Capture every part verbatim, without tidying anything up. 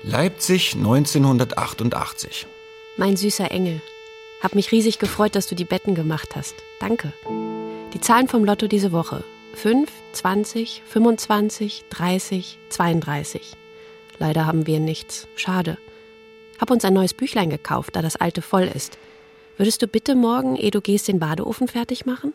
Leipzig neunzehnhundertachtundachtzig. Mein süßer Engel, hab mich riesig gefreut, dass du die Betten gemacht hast. Danke. Die Zahlen vom Lotto diese Woche. fünf, zwanzig, fünfundzwanzig, dreißig, zweiunddreißig. Leider haben wir nichts. Schade. Hab uns ein neues Büchlein gekauft, da das alte voll ist. Würdest du bitte morgen, ehe du gehst, den Badeofen fertig machen?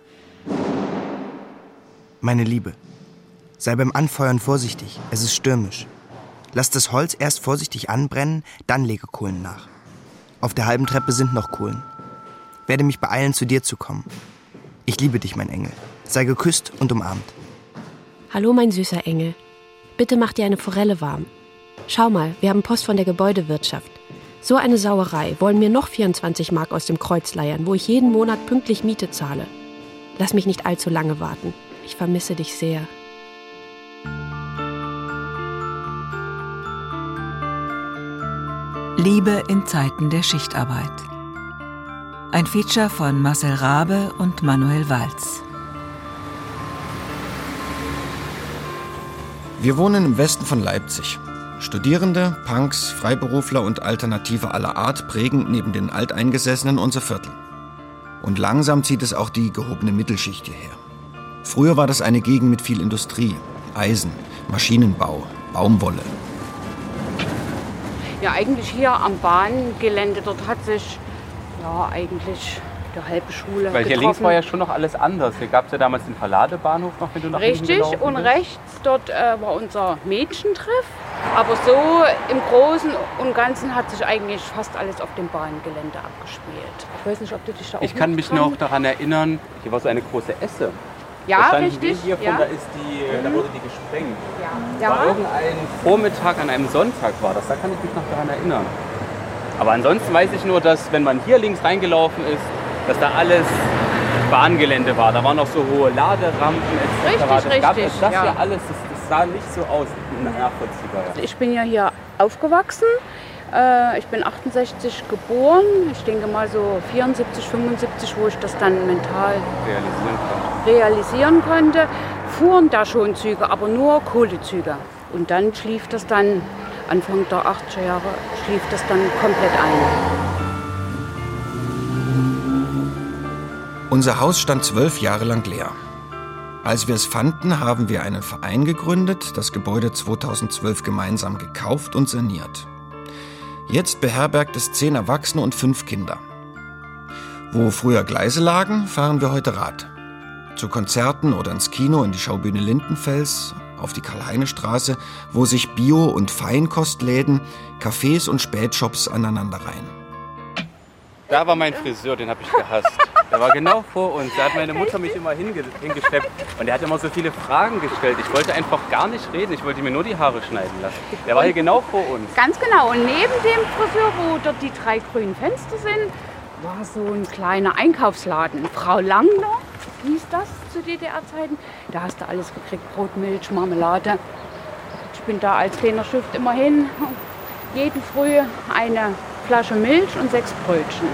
Meine Liebe, sei beim Anfeuern vorsichtig. Es ist stürmisch. Lass das Holz erst vorsichtig anbrennen, dann lege Kohlen nach. Auf der halben Treppe sind noch Kohlen. Werde mich beeilen, zu dir zu kommen. Ich liebe dich, mein Engel. Sei geküsst und umarmt. Hallo, mein süßer Engel. Bitte mach dir eine Forelle warm. Schau mal, wir haben Post von der Gebäudewirtschaft. So eine Sauerei. Wollen mir noch vierundzwanzig Mark aus dem Kreuz leiern, wo ich jeden Monat pünktlich Miete zahle. Lass mich nicht allzu lange warten. Ich vermisse dich sehr. Liebe in Zeiten der Schichtarbeit. Ein Feature von Marcel Rabe und Manuel Walz. Wir wohnen im Westen von Leipzig. Studierende, Punks, Freiberufler und Alternative aller Art prägen neben den Alteingesessenen unser Viertel. Und langsam zieht es auch die gehobene Mittelschicht hierher. Früher war das eine Gegend mit viel Industrie, Eisen, Maschinenbau, Baumwolle. Ja, eigentlich hier am Bahngelände, dort hat sich ja eigentlich die halbe Schule Weil hier getroffen. links war ja schon noch alles anders. Hier gab es ja damals den Verladebahnhof noch, wenn du nach hinten Richtig, gelaufen und bist. rechts dort äh, war unser Mädchentreff. Aber so im Großen und Ganzen hat sich eigentlich fast alles auf dem Bahngelände abgespielt. Ich weiß nicht, ob du dich da auch Ich kann mich dran- noch daran erinnern, hier war so eine große Esse. Ja, da standen richtig. wir hier von, ja. da, ist die, da wurde die gesprengt. Ja. War Ja. irgendein Vormittag an einem Sonntag war das, da kann ich mich noch daran erinnern. Aber ansonsten weiß ich nur, dass wenn man hier links reingelaufen ist, dass da alles Bahngelände war. Da waren noch so hohe Laderampen et cetera. Richtig, das gab richtig, es das ja. ja alles, das, das sah nicht so aus, nachvollziehbar. Ja. Ich bin ja hier aufgewachsen. Äh, Ich bin achtundsechzig geboren. Ich denke mal so vierundsiebzig, fünfundsiebzig, wo ich das dann mental Realisieren kann. realisieren konnte, fuhren da schon Züge, aber nur Kohlezüge. Und dann schlief das dann, Anfang der achtziger Jahre, schlief das dann komplett ein. Unser Haus stand zwölf Jahre lang leer. Als wir es fanden, haben wir einen Verein gegründet, das Gebäude zweitausendzwölf gemeinsam gekauft und saniert. Jetzt beherbergt es zehn Erwachsene und fünf Kinder. Wo früher Gleise lagen, fahren wir heute Rad. Zu Konzerten oder ins Kino, in die Schaubühne Lindenfels, auf die Karl-Heine-Straße, wo sich Bio- und Feinkostläden, Cafés und Spätshops aneinanderreihen. Da war mein Friseur, den habe ich gehasst. Der war genau vor uns. Da hat meine Mutter mich immer hinge hingeschleppt. Und der hat immer so viele Fragen gestellt. Ich wollte einfach gar nicht reden. Ich wollte mir nur die Haare schneiden lassen. Der war hier genau vor uns. Ganz genau. Und neben dem Friseur, wo dort die drei grünen Fenster sind, war so ein kleiner Einkaufsladen. Frau Langner hieß das zu D D R-Zeiten. Da hast du alles gekriegt. Brot, Milch, Marmelade. Ich bin da als kleiner Schiff immer hin. Jeden Früh eine Flasche Milch und sechs Brötchen.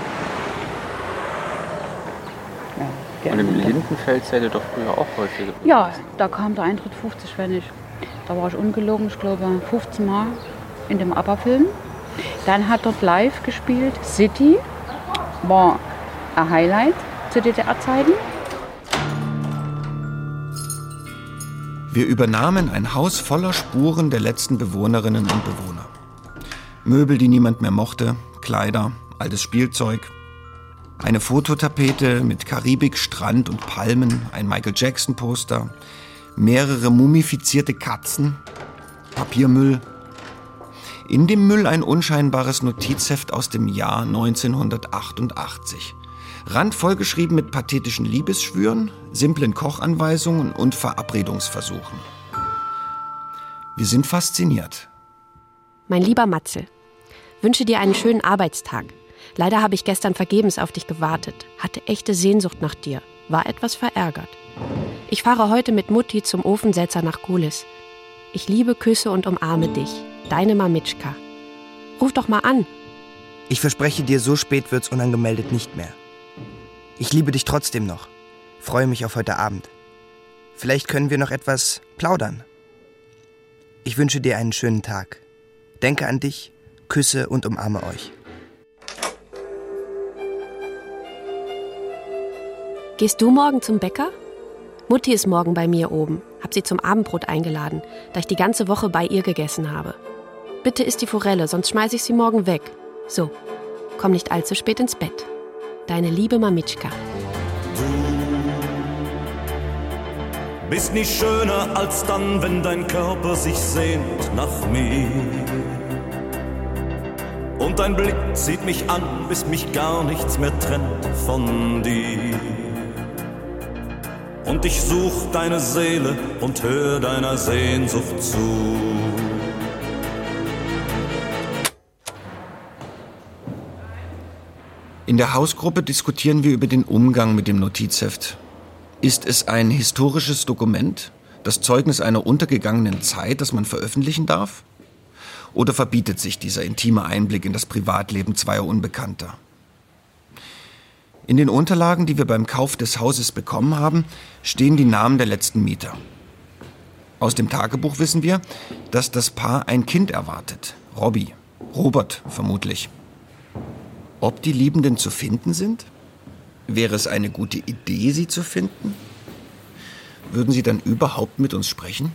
Ja, Und im Lindenfeld seid ihr doch früher auch häufiger. Ja, da kam der Eintritt fünfzig Pfennig. Da war ich ungelogen, ich glaube fünfzehn Mal in dem ABBA-Film. Dann hat dort live gespielt City, war ein Highlight zu D D R-Zeiten. Wir übernahmen ein Haus voller Spuren der letzten Bewohnerinnen und Bewohner. Möbel, die niemand mehr mochte, Kleider, altes Spielzeug, eine Fototapete mit Karibik, Strand und Palmen, ein Michael Jackson-Poster, mehrere mumifizierte Katzen, Papiermüll. In dem Müll ein unscheinbares Notizheft aus dem Jahr neunzehnhundertachtundachtzig. Randvoll geschrieben mit pathetischen Liebesschwüren, simplen Kochanweisungen und Verabredungsversuchen. Wir sind fasziniert. Mein lieber Matzel, wünsche dir einen schönen Arbeitstag. Leider habe ich gestern vergebens auf dich gewartet, hatte echte Sehnsucht nach dir, war etwas verärgert. Ich fahre heute mit Mutti zum Ofensetzer nach Gulis. Ich liebe, küsse und umarme dich, deine Mamitschka. Ruf doch mal an. Ich verspreche dir, so spät wird's unangemeldet nicht mehr. Ich liebe dich trotzdem noch. Freue mich auf heute Abend. Vielleicht können wir noch etwas plaudern. Ich wünsche dir einen schönen Tag. Denke an dich, küsse und umarme euch. Gehst du morgen zum Bäcker? Mutti ist morgen bei mir oben. Hab sie zum Abendbrot eingeladen, da ich die ganze Woche bei ihr gegessen habe. Bitte isst die Forelle, sonst schmeiße ich sie morgen weg. So, komm nicht allzu spät ins Bett. Deine liebe Mamitschka. Du bist nicht schöner als dann, wenn dein Körper sich sehnt nach mir. Und dein Blick zieht mich an, bis mich gar nichts mehr trennt von dir. Und ich such deine Seele und hör deiner Sehnsucht zu. In der Hausgruppe diskutieren wir über den Umgang mit dem Notizheft. Ist es ein historisches Dokument, das Zeugnis einer untergegangenen Zeit, das man veröffentlichen darf? Oder verbietet sich dieser intime Einblick in das Privatleben zweier Unbekannter? In den Unterlagen, die wir beim Kauf des Hauses bekommen haben, stehen die Namen der letzten Mieter. Aus dem Tagebuch wissen wir, dass das Paar ein Kind erwartet. Robby, Robert vermutlich. Ob die Liebenden zu finden sind? Wäre es eine gute Idee, sie zu finden? Würden sie dann überhaupt mit uns sprechen?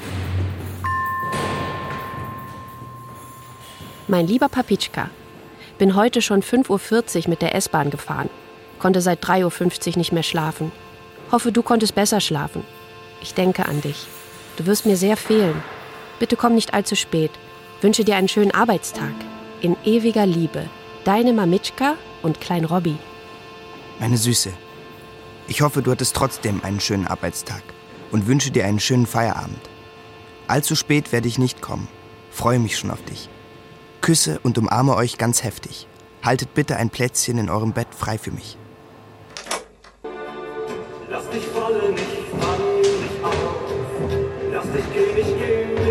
Mein lieber Papitschka, bin heute schon fünf Uhr vierzig mit der S-Bahn gefahren. Konnte seit drei Uhr fünfzig nicht mehr schlafen. Hoffe, du konntest besser schlafen. Ich denke an dich. Du wirst mir sehr fehlen. Bitte komm nicht allzu spät. Wünsche dir einen schönen Arbeitstag. In ewiger Liebe. Deine Mamitschka und Klein Robby. Meine Süße, ich hoffe, du hattest trotzdem einen schönen Arbeitstag und wünsche dir einen schönen Feierabend. Allzu spät werde ich nicht kommen. Freue mich schon auf dich. Küsse und umarme euch ganz heftig. Haltet bitte ein Plätzchen in eurem Bett frei für mich. Lass dich fallen, ich fang dich auf. Lass dich gehen, ich geh mit.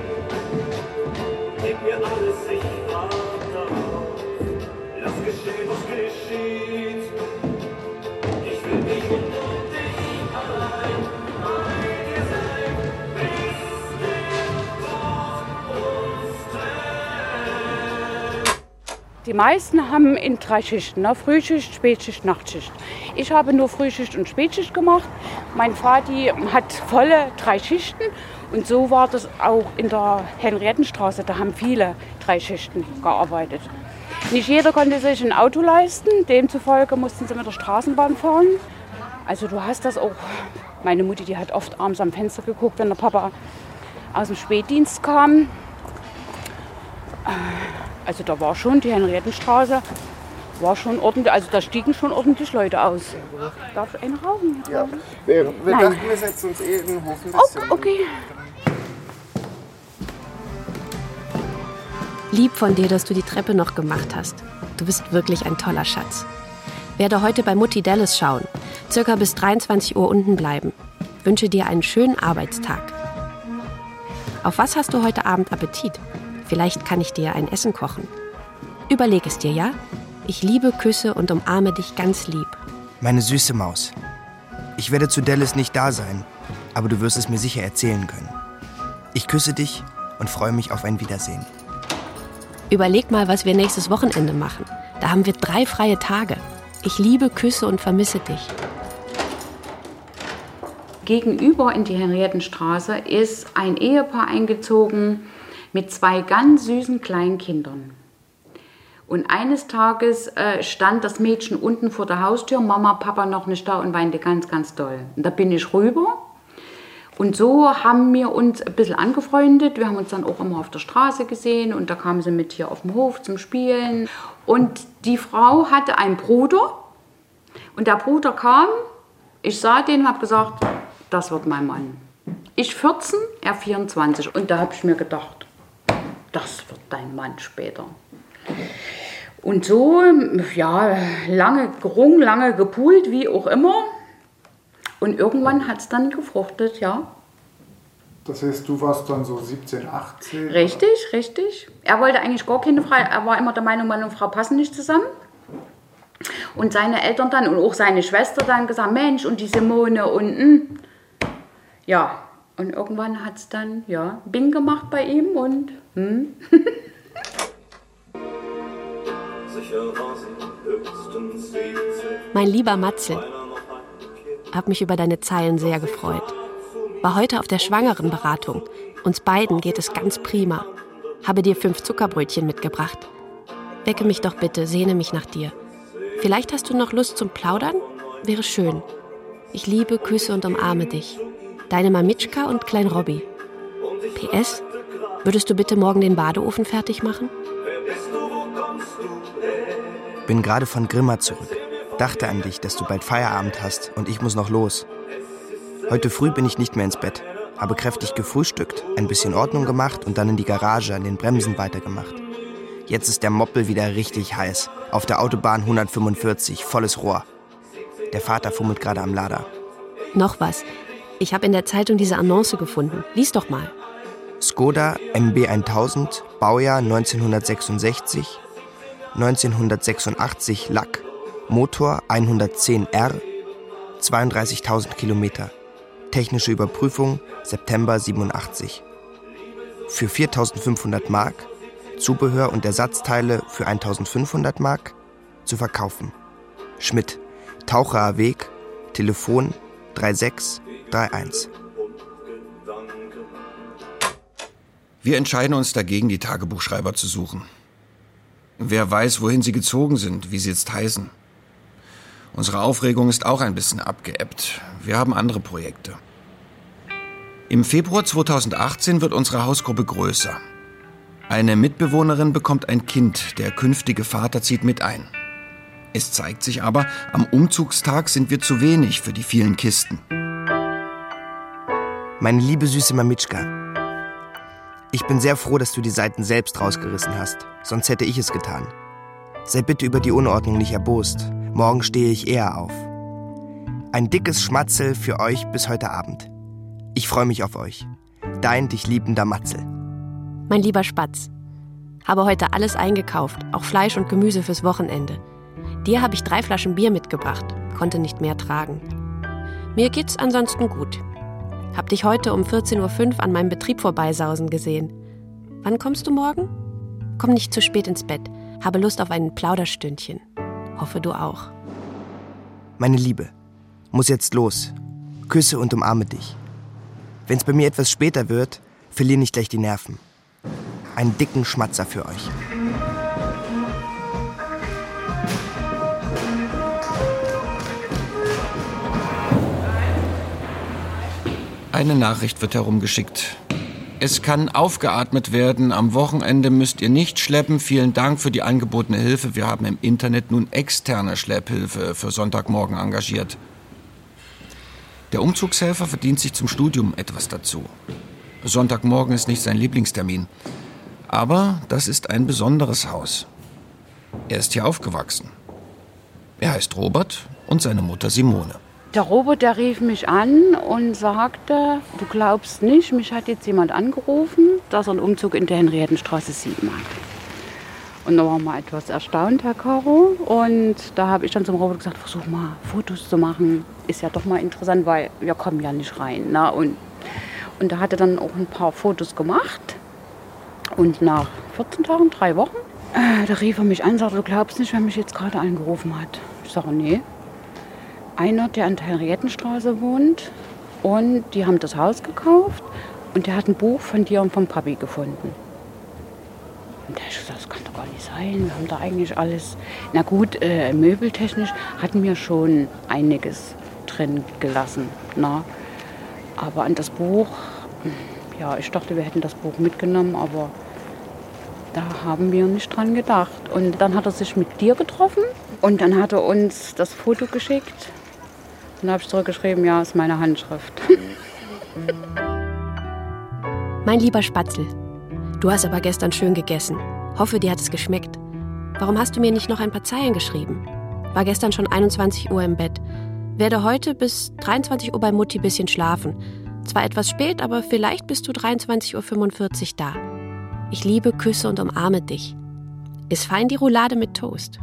Gib mir alles, ich warte darauf. Lass geschehen, was geschieht. Ich will dich und nur dich allein bei dir sein, bis der Tod uns trennt. Die meisten haben in drei Schichten, ne? Frühschicht, Spätschicht, Nachtschicht. Ich habe nur Frühschicht und Spätschicht gemacht. Mein Vati hat volle drei Schichten und so war das auch in der Henriettenstraße. Da haben viele drei Schichten gearbeitet. Nicht jeder konnte sich ein Auto leisten, demzufolge mussten sie mit der Straßenbahn fahren. Also du hast das auch, meine Mutti, die hat oft abends am Fenster geguckt, wenn der Papa aus dem Spätdienst kam. Also da war schon die Henriettenstraße, war schon ordentlich, also da stiegen schon ordentlich Leute aus. Darf ich eine rauchen? Ja, wir, wir dachten, wir setzen uns eh in den Hof ein bisschen. Oh, okay. Lieb von dir, dass du die Treppe noch gemacht hast. Du bist wirklich ein toller Schatz. Werde heute bei Mutti Dallas schauen. Circa bis dreiundzwanzig Uhr unten bleiben. Wünsche dir einen schönen Arbeitstag. Auf was hast du heute Abend Appetit? Vielleicht kann ich dir ein Essen kochen. Überleg es dir, ja? Ich liebe, küsse und umarme dich ganz lieb. Meine süße Maus. Ich werde zu Dallas nicht da sein, aber du wirst es mir sicher erzählen können. Ich küsse dich und freue mich auf ein Wiedersehen. Überleg mal, was wir nächstes Wochenende machen. Da haben wir drei freie Tage. Ich liebe, küsse und vermisse dich. Gegenüber in die Henriettenstraße ist ein Ehepaar eingezogen mit zwei ganz süßen kleinen Kindern. Und eines Tages äh, stand das Mädchen unten vor der Haustür, Mama, Papa noch nicht da und weinte ganz, ganz doll. Und da bin ich rüber. Und so haben wir uns ein bisschen angefreundet. Wir haben uns dann auch immer auf der Straße gesehen und da kamen sie mit hier auf dem Hof zum Spielen. Und die Frau hatte einen Bruder und der Bruder kam, ich sah den und habe gesagt, das wird mein Mann. Ich vierzehn, er vierundzwanzig und da habe ich mir gedacht, das wird dein Mann später. Und so, ja, lange gerungen, lange gepult, wie auch immer. Und irgendwann hat es dann gefruchtet, ja. Das heißt, du warst dann so siebzehn, achtzehn? Richtig, oder? Richtig. Er wollte eigentlich gar keine Frau, er war immer der Meinung, Mann und Frau passen nicht zusammen. Und seine Eltern dann und auch seine Schwester dann gesagt, Mensch, und die Simone und mh. Ja, und irgendwann hat es dann, ja, Bing gemacht bei ihm und hm. Mein lieber Matzel, hab mich über deine Zeilen sehr gefreut. War heute auf der Schwangerenberatung. Uns beiden geht es ganz prima. Habe dir fünf Zuckerbrötchen mitgebracht. Wecke mich doch bitte, sehne mich nach dir. Vielleicht hast du noch Lust zum Plaudern? Wäre schön. Ich liebe, küsse und umarme dich. Deine Mamitschka und Klein Robby. P S, würdest du bitte morgen den Badeofen fertig machen? Bin gerade von Grimma zurück. Dachte an dich, dass du bald Feierabend hast und ich muss noch los. Heute früh bin ich nicht mehr ins Bett. Habe kräftig gefrühstückt, ein bisschen Ordnung gemacht und dann in die Garage an den Bremsen weitergemacht. Jetzt ist der Moppel wieder richtig heiß. Auf der Autobahn hundertfünfundvierzig, volles Rohr. Der Vater fummelt gerade am Lader. Noch was. Ich habe in der Zeitung diese Annonce gefunden. Lies doch mal. Skoda M B tausend, Baujahr neunzehnhundertsechsundsechzig, neunzehnhundertsechsundachtzig Lack, Motor hundertzehn R, zweiunddreißigtausend Kilometer. Technische Überprüfung September siebenundachtzig. Für viertausendfünfhundert Mark, Zubehör und Ersatzteile für eintausendfünfhundert Mark zu verkaufen. Schmidt, Taucherer Weg, Telefon drei sechs drei eins. Wir entscheiden uns dagegen, die Tagebuchschreiber zu suchen. Wer weiß, wohin sie gezogen sind, wie sie jetzt heißen. Unsere Aufregung ist auch ein bisschen abgeebbt. Wir haben andere Projekte. Im Februar zweitausendachtzehn wird unsere Hausgruppe größer. Eine Mitbewohnerin bekommt ein Kind, der künftige Vater zieht mit ein. Es zeigt sich aber, am Umzugstag sind wir zu wenig für die vielen Kisten. Meine liebe süße Mamitschka, ich bin sehr froh, dass du die Seiten selbst rausgerissen hast, sonst hätte ich es getan. Sei bitte über die Unordnung nicht erbost, morgen stehe ich eher auf. Ein dickes Schmatzel für euch bis heute Abend. Ich freue mich auf euch. Dein dich liebender Matzel. Mein lieber Spatz, habe heute alles eingekauft, auch Fleisch und Gemüse fürs Wochenende. Dir habe ich drei Flaschen Bier mitgebracht, konnte nicht mehr tragen. Mir geht's ansonsten gut. Hab dich heute um vierzehn Uhr fünf an meinem Betrieb vorbeisausen gesehen. Wann kommst du morgen? Komm nicht zu spät ins Bett. Habe Lust auf ein Plauderstündchen. Hoffe, du auch. Meine Liebe, muss jetzt los. Küsse und umarme dich. Wenn's bei mir etwas später wird, verlier nicht gleich die Nerven. Einen dicken Schmatzer für euch. Eine Nachricht wird herumgeschickt. Es kann aufgeatmet werden. Am Wochenende müsst ihr nicht schleppen. Vielen Dank für die angebotene Hilfe. Wir haben im Internet nun externe Schlepphilfe für Sonntagmorgen engagiert. Der Umzugshelfer verdient sich zum Studium etwas dazu. Sonntagmorgen ist nicht sein Lieblingstermin. Aber das ist ein besonderes Haus. Er ist hier aufgewachsen. Er heißt Robert und seine Mutter Simone. Der Robert, der rief mich an und sagte, du glaubst nicht, mich hat jetzt jemand angerufen, dass er einen Umzug in der Henriettenstraße sieben hat. Und da waren wir etwas erstaunt, Herr Caro. Und da habe ich dann zum Robert gesagt, versuch mal Fotos zu machen. Ist ja doch mal interessant, weil wir kommen ja nicht rein. Ne? Und, und da hat er dann auch ein paar Fotos gemacht. Und nach vierzehn Tagen, drei Wochen, äh, da rief er mich an und sagte, du glaubst nicht, wer mich jetzt gerade angerufen hat. Ich sage, nee. Einer, der an der Henriettenstraße wohnt, und die haben das Haus gekauft und der hat ein Buch von dir und vom Papi gefunden. Und da habe ich gesagt, das kann doch gar nicht sein, wir haben da eigentlich alles, na gut, äh, möbeltechnisch hatten wir schon einiges drin gelassen, na? Aber an das Buch, ja, ich dachte, wir hätten das Buch mitgenommen, aber da haben wir nicht dran gedacht. Und dann hat er sich mit dir getroffen und dann hat er uns das Foto geschickt. Und da habe ich zurückgeschrieben, ja, ist meine Handschrift. Mein lieber Spatzel, du hast aber gestern schön gegessen. Hoffe, dir hat es geschmeckt. Warum hast du mir nicht noch ein paar Zeilen geschrieben? War gestern schon einundzwanzig Uhr im Bett. Werde heute bis dreiundzwanzig Uhr bei Mutti bisschen schlafen. Zwar etwas spät, aber vielleicht bist du dreiundzwanzig Uhr fünfundvierzig da. Ich liebe, küsse und umarme dich. Ist fein die Roulade mit Toast.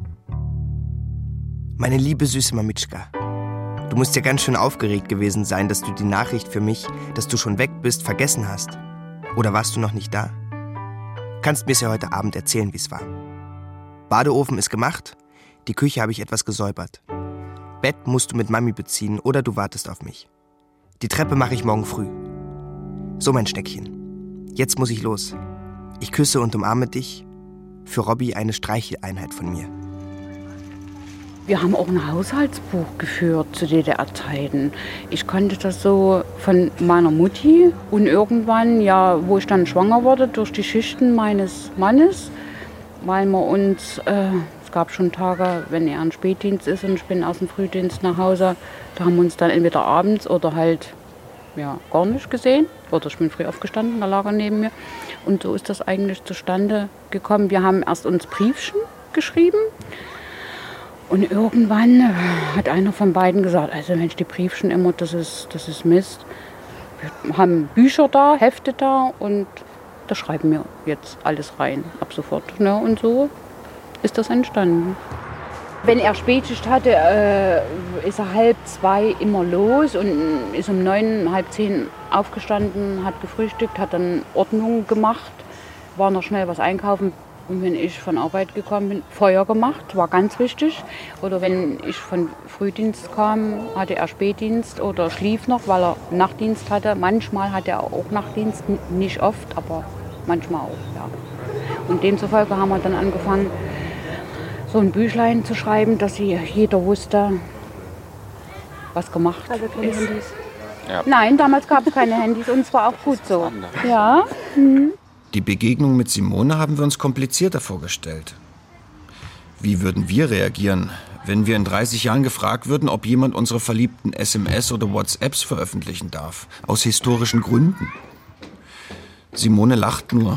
Meine liebe süße Mamitschka, du musst ja ganz schön aufgeregt gewesen sein, dass du die Nachricht für mich, dass du schon weg bist, vergessen hast. Oder warst du noch nicht da? Kannst mir's ja heute Abend erzählen, wie's war. Badeofen ist gemacht, die Küche habe ich etwas gesäubert. Bett musst du mit Mami beziehen oder du wartest auf mich. Die Treppe mache ich morgen früh. So, mein Schneckchen. Jetzt muss ich los. Ich küsse und umarme dich. Für Robby eine Streicheleinheit von mir. Wir haben auch ein Haushaltsbuch geführt zu D D R-Zeiten. Ich kannte das so von meiner Mutti. Und irgendwann, ja, wo ich dann schwanger wurde, durch die Schichten meines Mannes, weil wir uns, äh, es gab schon Tage, wenn er ein Spätdienst ist und ich bin aus dem Frühdienst nach Hause, da haben wir uns dann entweder abends oder halt ja, gar nicht gesehen. Oder ich bin früh aufgestanden, da lag er neben mir. Und so ist das eigentlich zustande gekommen. Wir haben erst uns Briefchen geschrieben. Und irgendwann hat einer von beiden gesagt, also Mensch, die Briefchen immer, das ist, das ist Mist. Wir haben Bücher da, Hefte da und da schreiben wir jetzt alles rein, ab sofort. Ne? Und so ist das entstanden. Wenn er Spätschicht hatte, äh, ist er halb zwei immer los und ist um neun, halb zehn aufgestanden, hat gefrühstückt, hat dann Ordnung gemacht, war noch schnell was einkaufen. Und wenn ich von Arbeit gekommen bin, Feuer gemacht, war ganz wichtig. Oder wenn ich von Frühdienst kam, hatte er Spätdienst oder schlief noch, weil er Nachtdienst hatte. Manchmal hatte er auch Nachtdienst, nicht oft, aber manchmal auch, ja. Und demzufolge haben wir dann angefangen, so ein Büchlein zu schreiben, dass jeder wusste, was gemacht also keine ist. Handys. Ja. Nein, damals gab es keine Handys und es war auch gut so. Ja. Mhm. Die Begegnung mit Simone haben wir uns komplizierter vorgestellt. Wie würden wir reagieren, wenn wir in dreißig Jahren gefragt würden, ob jemand unsere verliebten S M S oder WhatsApps veröffentlichen darf? Aus historischen Gründen. Simone lacht nur.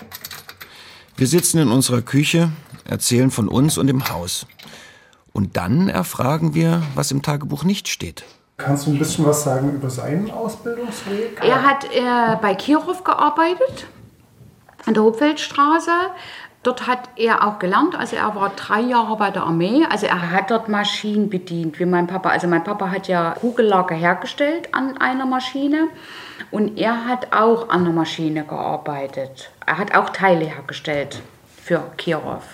Wir sitzen in unserer Küche, erzählen von uns und dem Haus. Und dann erfragen wir, was im Tagebuch nicht steht. Kannst du ein bisschen was sagen über seinen Ausbildungsweg? Er hat äh, bei Kirov gearbeitet. An der Hopfeldstraße. Dort hat er auch gelernt, also er war drei Jahre bei der Armee, also er hat dort Maschinen bedient, wie mein Papa. Also mein Papa hat ja Kugellager hergestellt an einer Maschine und er hat auch an der Maschine gearbeitet. Er hat auch Teile hergestellt für Kirov.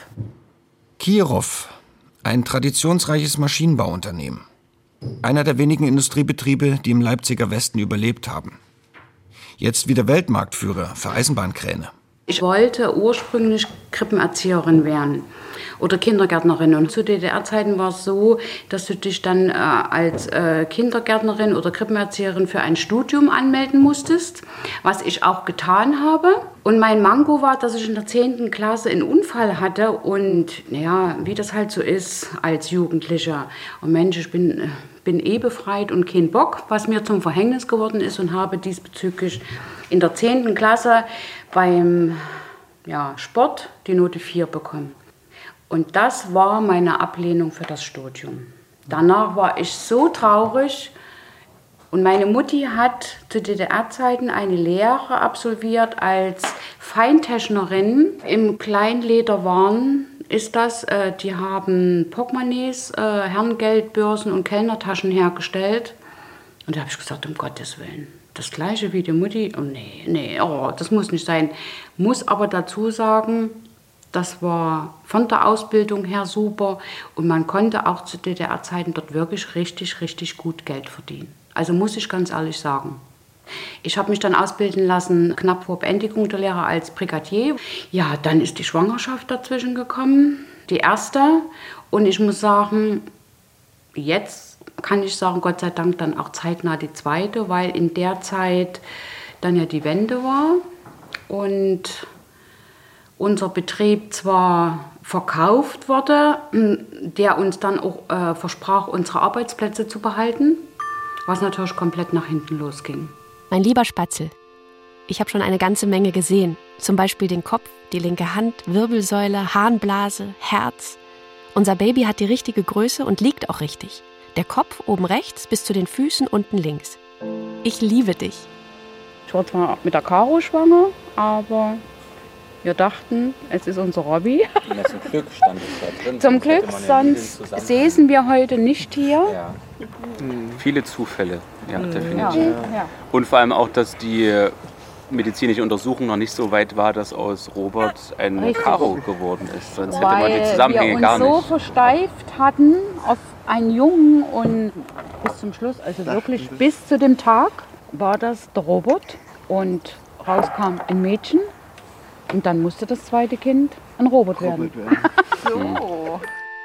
Kirov, ein traditionsreiches Maschinenbauunternehmen. Einer der wenigen Industriebetriebe, die im Leipziger Westen überlebt haben. Jetzt wieder Weltmarktführer für Eisenbahnkräne. Ich wollte ursprünglich Krippenerzieherin werden oder Kindergärtnerin. Und zu D D R-Zeiten war es so, dass du dich dann äh, als äh, Kindergärtnerin oder Krippenerzieherin für ein Studium anmelden musstest, was ich auch getan habe. Und mein Manko war, dass ich in der zehnten Klasse einen Unfall hatte und ja, wie das halt so ist als Jugendlicher. Und Mensch, ich bin, bin eh befreit und kein Bock, was mir zum Verhängnis geworden ist und habe diesbezüglich in der zehnten Klasse beim ja, Sport die Note vier bekommen. Und das war meine Ablehnung für das Studium. Danach war ich so traurig. Und meine Mutti hat zu D D R-Zeiten eine Lehre absolviert als Feintechnerin im Kleinlederwaren. Ist das, äh, die haben Portemonnaies, äh, Herrengeldbörsen und Kellnertaschen hergestellt. Und da habe ich gesagt, um Gottes Willen. Das Gleiche wie die Mutti, oh nee, nee, oh, das muss nicht sein. Muss aber dazu sagen, das war von der Ausbildung her super und man konnte auch zu D D R-Zeiten dort wirklich richtig, richtig gut Geld verdienen. Also muss ich ganz ehrlich sagen. Ich habe mich dann ausbilden lassen, knapp vor Beendigung der Lehre als Brigadier. Ja, dann ist die Schwangerschaft dazwischen gekommen, die erste. Und ich muss sagen, jetzt kann ich sagen, Gott sei Dank dann auch zeitnah die zweite, weil in der Zeit dann ja die Wende war und unser Betrieb zwar verkauft wurde, der uns dann auch äh, versprach, unsere Arbeitsplätze zu behalten, was natürlich komplett nach hinten losging. Mein lieber Spatzel, ich habe schon eine ganze Menge gesehen. Zum Beispiel den Kopf, die linke Hand, Wirbelsäule, Harnblase, Herz. Unser Baby hat die richtige Größe und liegt auch richtig. Der Kopf oben rechts bis zu den Füßen unten links. Ich liebe dich. Ich war zwar mit der Caro schwanger, aber wir dachten, es ist unser Robby. Ja, zum Glück stand es da drin. Zum Glück, sonst säßen wir heute nicht hier. Ja. Mhm. Viele Zufälle, ja, mhm. definitiv. Ja. Ja. Und vor allem auch, dass die medizinische Untersuchung noch nicht so weit war, dass aus Robert ein Richtig. Karo geworden ist. Sonst hätte Weil man die Zusammenhänge wir gar uns so nicht. versteift hatten auf einen Jungen und bis zum Schluss, also wirklich bis zu dem Tag, war das der Robert und rauskam ein Mädchen und dann musste das zweite Kind ein Robert werden. So.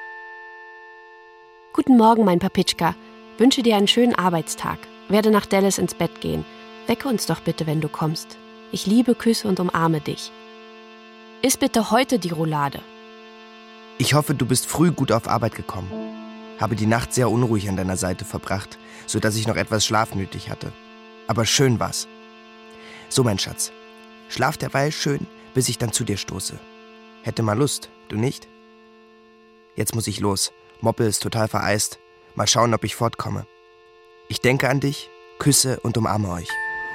Guten Morgen, mein Papitschka. Wünsche dir einen schönen Arbeitstag. Werde nach Dallas ins Bett gehen. Wecke uns doch bitte, wenn du kommst. Ich liebe, küsse und umarme dich. Iss bitte heute die Roulade. Ich hoffe, du bist früh gut auf Arbeit gekommen. Habe die Nacht sehr unruhig an deiner Seite verbracht, sodass ich noch etwas Schlaf nötig hatte. Aber schön war's. So, mein Schatz, schlaf derweil schön, bis ich dann zu dir stoße. Hätte mal Lust, du nicht? Jetzt muss ich los. Moppel ist total vereist. Mal schauen, ob ich fortkomme. Ich denke an dich, küsse und umarme euch.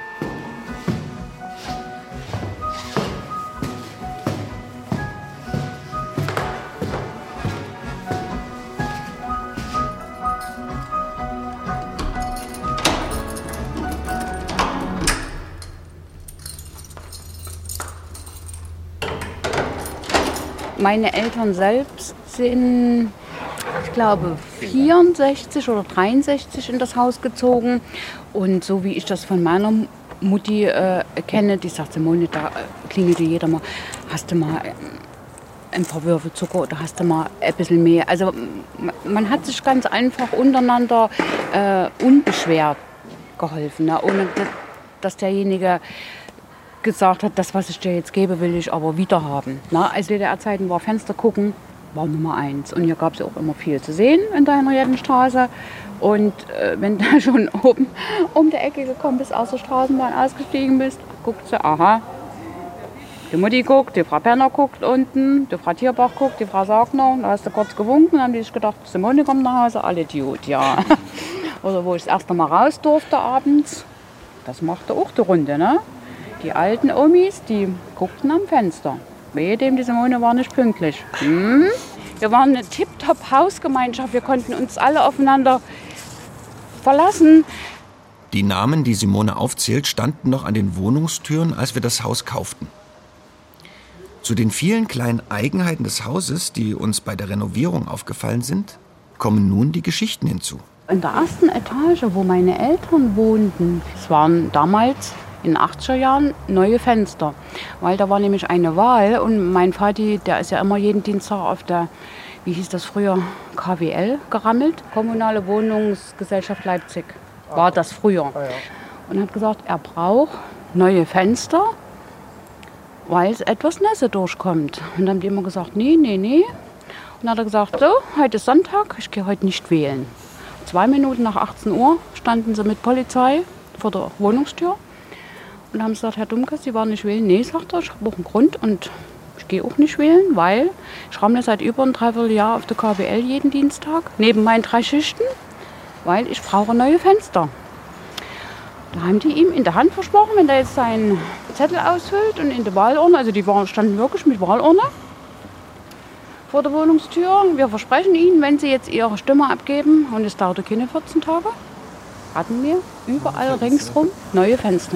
Meine Eltern selbst sind, ich glaube, vierundsechzig oder dreiundsechzig in das Haus gezogen. Und so wie ich das von meiner Mutti äh, kenne, die sagt, Simone, da klingelte jeder mal, hast du mal ein paar Würfel Zucker oder hast du mal ein bisschen mehr. Also man hat sich ganz einfach untereinander äh, unbeschwert geholfen, ne? Ohne dass derjenige gesagt hat, das, was ich dir jetzt gebe, will ich aber wieder haben. Na, als D D R-Zeiten war Fenster gucken, war Nummer eins. Und hier gab es ja auch immer viel zu sehen in der Henriettenstraße. Und äh, wenn du schon oben um die Ecke gekommen bist, aus der Straßenbahn ausgestiegen bist, guckst du, aha, die Mutti guckt, die Frau Penner guckt unten, die Frau Tierbach guckt, die Frau Sagner. Da hast du kurz gewunken, dann haben die sich gedacht, Simone kommt nach Hause, alle Idiot, ja. Oder wo ich das erste Mal raus durfte abends, das machte auch die Runde, ne? Die alten Omis, die guckten am Fenster. Wehe dem, die Simone war nicht pünktlich. Hm? Wir waren eine Tip-Top-Hausgemeinschaft. Wir konnten uns alle aufeinander verlassen. Die Namen, die Simone aufzählt, standen noch an den Wohnungstüren, als wir das Haus kauften. Zu den vielen kleinen Eigenheiten des Hauses, die uns bei der Renovierung aufgefallen sind, kommen nun die Geschichten hinzu. In der ersten Etage, wo meine Eltern wohnten, es waren damals in den achtziger Jahren neue Fenster, weil da war nämlich eine Wahl und mein Vati, der ist ja immer jeden Dienstag auf der, wie hieß das früher, K W L gerammelt, Kommunale Wohnungsgesellschaft Leipzig, war das früher. Und hat gesagt, er braucht neue Fenster, weil es etwas Nässe durchkommt. Und dann haben die immer gesagt, nee, nee, nee. Und dann hat er gesagt, so, heute ist Sonntag, ich gehe heute nicht wählen. Zwei Minuten nach achtzehn Uhr standen sie mit Polizei vor der Wohnungstür. Und haben gesagt, Herr Dumke, Sie waren nicht wählen. Nee, sagt er, ich habe auch einen Grund und ich gehe auch nicht wählen, weil ich rammle seit über ein Dreivierteljahr auf der K W L jeden Dienstag, neben meinen drei Schichten, weil ich brauche neue Fenster. Da haben die ihm in der Hand versprochen, wenn er jetzt seinen Zettel ausfüllt und in der Wahlurne, also die waren, standen wirklich mit Wahlurne vor der Wohnungstür. Wir versprechen Ihnen, wenn Sie jetzt Ihre Stimme abgeben, und es dauerte keine vierzehn Tage, hatten wir überall ringsrum neue Fenster.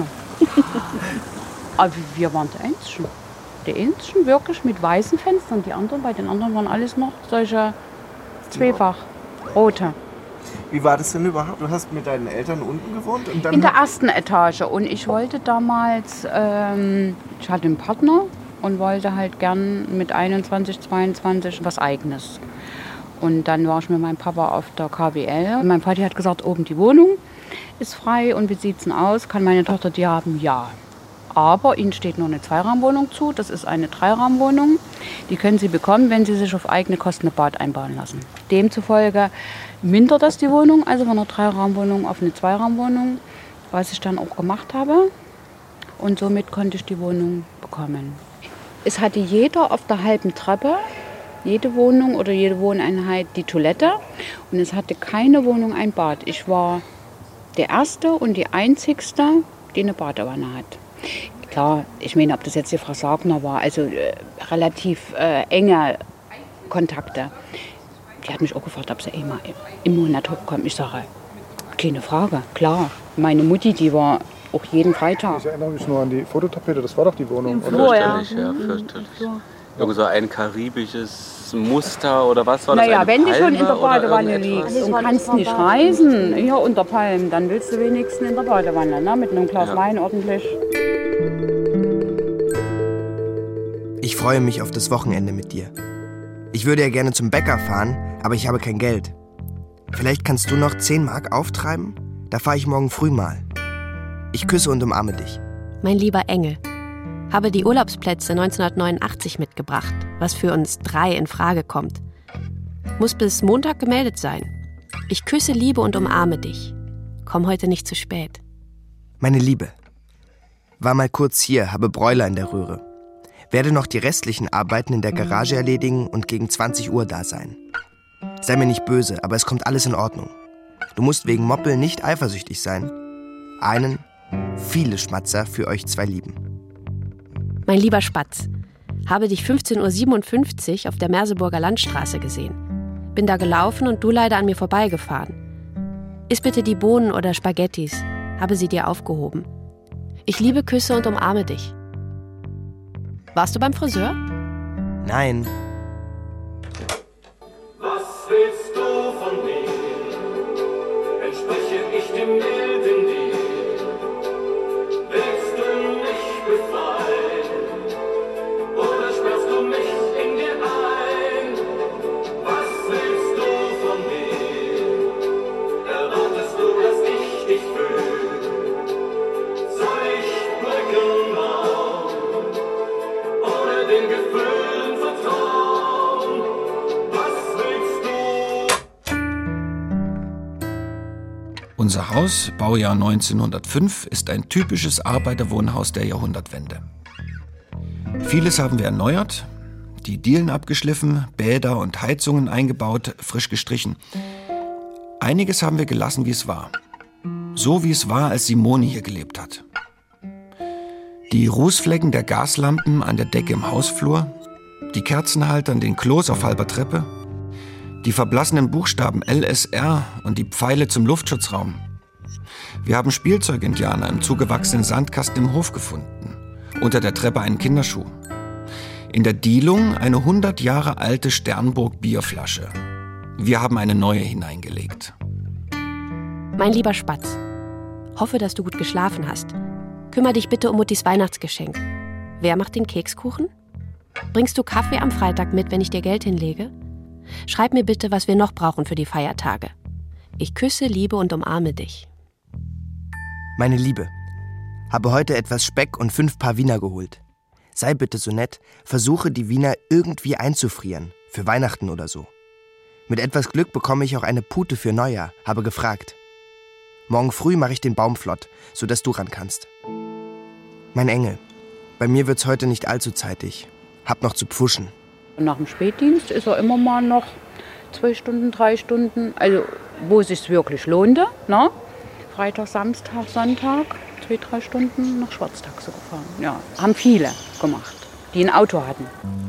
Aber wir waren die Einzigen. Die Einzigen wirklich mit weißen Fenstern. Die anderen, bei den anderen waren alles noch solche zweifach rote. Wie war das denn überhaupt? Du hast mit deinen Eltern unten gewohnt? Und dann in der ersten Etage. Und ich wollte damals, ähm, ich hatte einen Partner und wollte halt gern mit einundzwanzig, zweiundzwanzig was Eigenes. Und dann war ich mit meinem Papa auf der K W L. Und mein Vati hat gesagt, oben die Wohnung ist frei und wie sieht es denn aus? Kann meine Tochter die haben? Ja. Aber Ihnen steht nur eine Zweiraumwohnung zu. Das ist eine Dreiraumwohnung. Die können Sie bekommen, wenn Sie sich auf eigene Kosten ein Bad einbauen lassen. Demzufolge mindert das die Wohnung, also von einer Dreiraumwohnung auf eine Zweiraumwohnung, was ich dann auch gemacht habe. Und somit konnte ich die Wohnung bekommen. Es hatte jeder auf der halben Treppe, jede Wohnung oder jede Wohneinheit, die Toilette. Und es hatte keine Wohnung ein Bad. Ich war der Erste und die Einzigste, die eine Badewanne hat. Klar, ich meine, ob das jetzt die Frau Sagner war, also äh, relativ äh, enge Kontakte. Die hat mich auch gefragt, ob sie einmal im Monat hochkommt. Ich sage, keine Frage, klar. Meine Mutti, die war auch jeden Freitag. Ich erinnere mich nur an die Fototapete, das war doch die Wohnung, oder? Flur, ja. Fürchterlich, ja, fürchterlich. Irgend so ein karibisches Muster oder was war das? Naja, eine wenn du schon Palme in der oder Badewanne irgendetwas? liegst und kannst nicht reisen, hier unter Palmen, dann willst du wenigstens in der Badewanne, ne? Mit einem Glas Ja. Wein ordentlich. Ich freue mich auf das Wochenende mit dir. Ich würde ja gerne zum Bäcker fahren, aber ich habe kein Geld. Vielleicht kannst du noch zehn Mark auftreiben? Da fahre ich morgen früh mal. Ich küsse und umarme dich. Mein lieber Engel, habe die Urlaubsplätze neunzehnhundertneunundachtzig mitgebracht, was für uns drei in Frage kommt. Muss bis Montag gemeldet sein. Ich küsse, liebe und umarme dich. Komm heute nicht zu spät. Meine Liebe, war mal kurz hier, habe Bräuler in der Röhre. Werde noch die restlichen Arbeiten in der Garage erledigen und gegen zwanzig Uhr da sein. Sei mir nicht böse, aber es kommt alles in Ordnung. Du musst wegen Moppel nicht eifersüchtig sein. Einen, viele Schmatzer für euch zwei lieben. Mein lieber Spatz, habe dich fünfzehn Uhr siebenundfünfzig auf der Merseburger Landstraße gesehen. Bin da gelaufen und du leider an mir vorbeigefahren. Iss bitte die Bohnen oder Spaghettis, habe sie dir aufgehoben. Ich liebe, küsse und umarme dich. Warst du beim Friseur? Nein. Was willst du von mir? Entspreche ich dem Bild in dir? Willst du mich befreien? Oder sperrst du mich in dir ein? Was willst du von mir? Erwartest du, dass ich dich will? Soll ich Brücken bauen? Oder den Gefühlen vertrauen? Was willst du? Unser Haus, Baujahr neunzehnhundertfünf, ist ein typisches Arbeiterwohnhaus der Jahrhundertwende. Vieles haben wir erneuert, die Dielen abgeschliffen, Bäder und Heizungen eingebaut, frisch gestrichen. Einiges haben wir gelassen, wie es war. So wie es war, als Simone hier gelebt hat. Die Rußflecken der Gaslampen an der Decke im Hausflur, die Kerzenhalter an den Klos auf halber Treppe, die verblassenen Buchstaben L S R und die Pfeile zum Luftschutzraum. Wir haben Spielzeugindianer im zugewachsenen Sandkasten im Hof gefunden. Unter der Treppe einen Kinderschuh. In der Dielung eine hundert Jahre alte Sternburg-Bierflasche. Wir haben eine neue hineingelegt. Mein lieber Spatz, hoffe, dass du gut geschlafen hast. Kümmer dich bitte um Muttis Weihnachtsgeschenk. Wer macht den Kekskuchen? Bringst du Kaffee am Freitag mit, wenn ich dir Geld hinlege? Schreib mir bitte, was wir noch brauchen für die Feiertage. Ich küsse, liebe und umarme dich. Meine Liebe, habe heute etwas Speck und fünf Paar Wiener geholt. Sei bitte so nett, versuche die Wiener irgendwie einzufrieren, für Weihnachten oder so. Mit etwas Glück bekomme ich auch eine Pute für Neujahr, habe gefragt. Morgen früh mache ich den Baum flott, sodass du ran kannst. Mein Engel, bei mir wird's heute nicht allzu zeitig. Hab noch zu pfuschen. Nach dem Spätdienst ist er immer mal noch zwei Stunden, drei Stunden, also wo es sich wirklich lohnte, ne? Freitag, Samstag, Sonntag, zwei, drei Stunden nach Schwarztaxe gefahren. Ja, haben viele gemacht, die ein Auto hatten.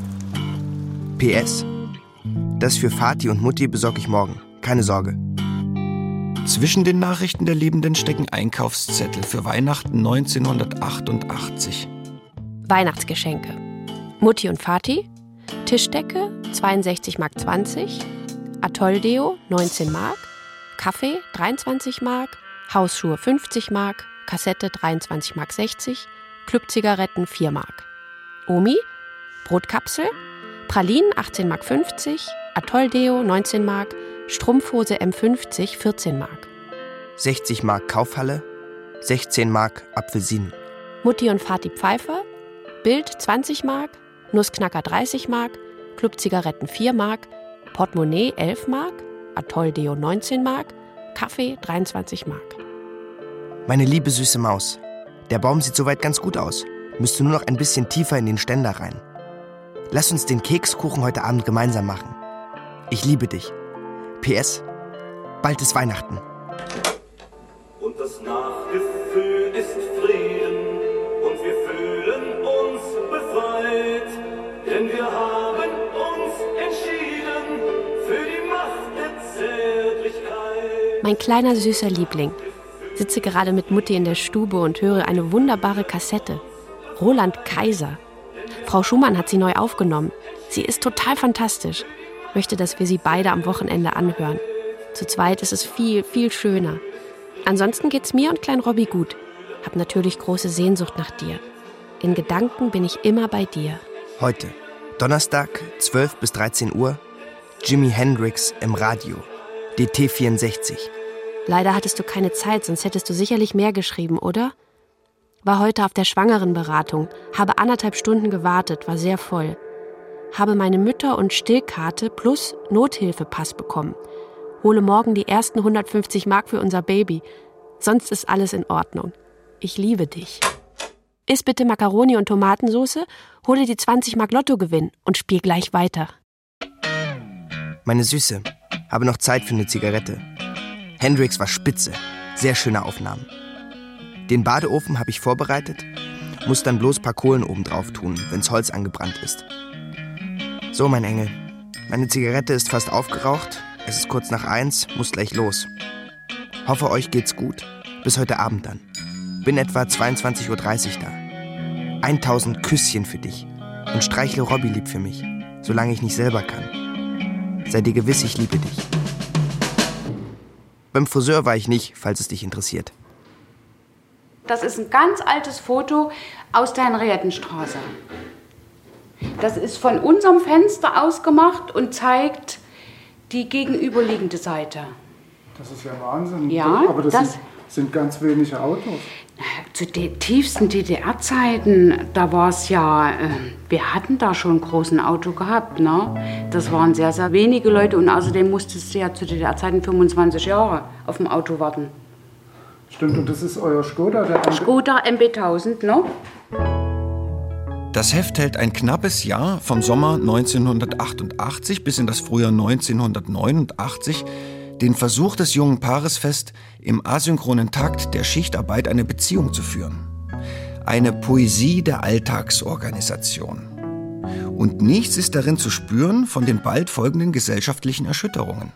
P S. Das für Vati und Mutti besorge ich morgen. Keine Sorge. Zwischen den Nachrichten der Liebenden stecken Einkaufszettel für Weihnachten neunzehnhundertachtundachtzig. Weihnachtsgeschenke. Mutti und Vati. Tischdecke zweiundsechzig Mark zwanzig. Atolldeo neunzehn Mark. Kaffee dreiundzwanzig Mark. Hausschuhe fünfzig Mark. Kassette dreiundzwanzig Mark sechzig. Clubzigaretten vier Mark. Omi. Brotkapsel. Pralinen achtzehn Mark fünfzig. Atolldeo neunzehn Mark. Strumpfhose M fünfzig vierzehn Mark. sechzig Mark Kaufhalle, sechzehn Mark Apfelsinen. Mutti und Vati Pfeiffer. Bild zwanzig Mark. Nussknacker dreißig Mark. Clubzigaretten vier Mark. Portemonnaie elf Mark. Atolldeo neunzehn Mark. Kaffee dreiundzwanzig Mark. Meine liebe süße Maus, der Baum sieht soweit ganz gut aus. Müsste nur noch ein bisschen tiefer in den Ständer rein. Lass uns den Kekskuchen heute Abend gemeinsam machen. Ich liebe dich. P S. Bald ist Weihnachten. Und das Nachgefühl ist Frieden und wir fühlen uns befreit, denn wir haben uns entschieden für die Macht der Zärtlichkeit. Mein kleiner süßer Liebling, Sitze gerade mit Mutti in der Stube und höre eine wunderbare Kassette. Roland Kaiser. Frau Schumann hat sie neu aufgenommen. Sie ist total fantastisch. Möchte, dass wir sie beide am Wochenende anhören. Zu zweit ist es viel, viel schöner. Ansonsten geht's mir und Klein Robby gut. Hab natürlich große Sehnsucht nach dir. In Gedanken bin ich immer bei dir. Heute, Donnerstag, zwölf bis dreizehn Uhr, Jimi Hendrix im Radio, D T vierundsechzig. Leider hattest du keine Zeit, sonst hättest du sicherlich mehr geschrieben, oder? War heute auf der Schwangerenberatung, habe anderthalb Stunden gewartet, war sehr voll. Habe meine Mütter- und Stillkarte plus Nothilfepass bekommen. Hole morgen die ersten hundertfünfzig Mark für unser Baby. Sonst ist alles in Ordnung. Ich liebe dich. Iss bitte Macaroni und Tomatensauce, hole die zwanzig Mark Lottogewinn und spiel gleich weiter. Meine Süße, habe noch Zeit für eine Zigarette. Hendrix war spitze, sehr schöne Aufnahmen. Den Badeofen habe ich vorbereitet, muss dann bloß ein paar Kohlen oben drauf tun, wenn's Holz angebrannt ist. So, mein Engel, meine Zigarette ist fast aufgeraucht, es ist kurz nach eins, muss gleich los. Hoffe, euch geht's gut, bis heute Abend dann. Bin etwa zweiundzwanzig Uhr dreißig da. Eintausend Küsschen für dich und streichle Robby lieb für mich, solange ich nicht selber kann. Sei dir gewiss, ich liebe dich. Beim Friseur war ich nicht, falls es dich interessiert. Das ist ein ganz altes Foto aus der Henriettenstraße. Das ist von unserem Fenster aus gemacht und zeigt die gegenüberliegende Seite. Das ist ja Wahnsinn. Ja, aber das, das sind, sind ganz wenige Autos. Zu den tiefsten D D R-Zeiten, da war es ja, äh, wir hatten da schon ein großes Auto gehabt, ne? Das waren sehr, sehr wenige Leute und außerdem musstest du ja zu D D R-Zeiten fünfundzwanzig Jahre auf dem Auto warten. Stimmt, und das ist euer Skoda? Der Skoda M B tausend, ne? Das Heft hält ein knappes Jahr vom Sommer neunzehnhundertachtundachtzig bis in das Frühjahr neunzehnhundertneunundachtzig den Versuch des jungen Paares fest, im asynchronen Takt der Schichtarbeit eine Beziehung zu führen. Eine Poesie der Alltagsorganisation. Und nichts ist darin zu spüren von den bald folgenden gesellschaftlichen Erschütterungen.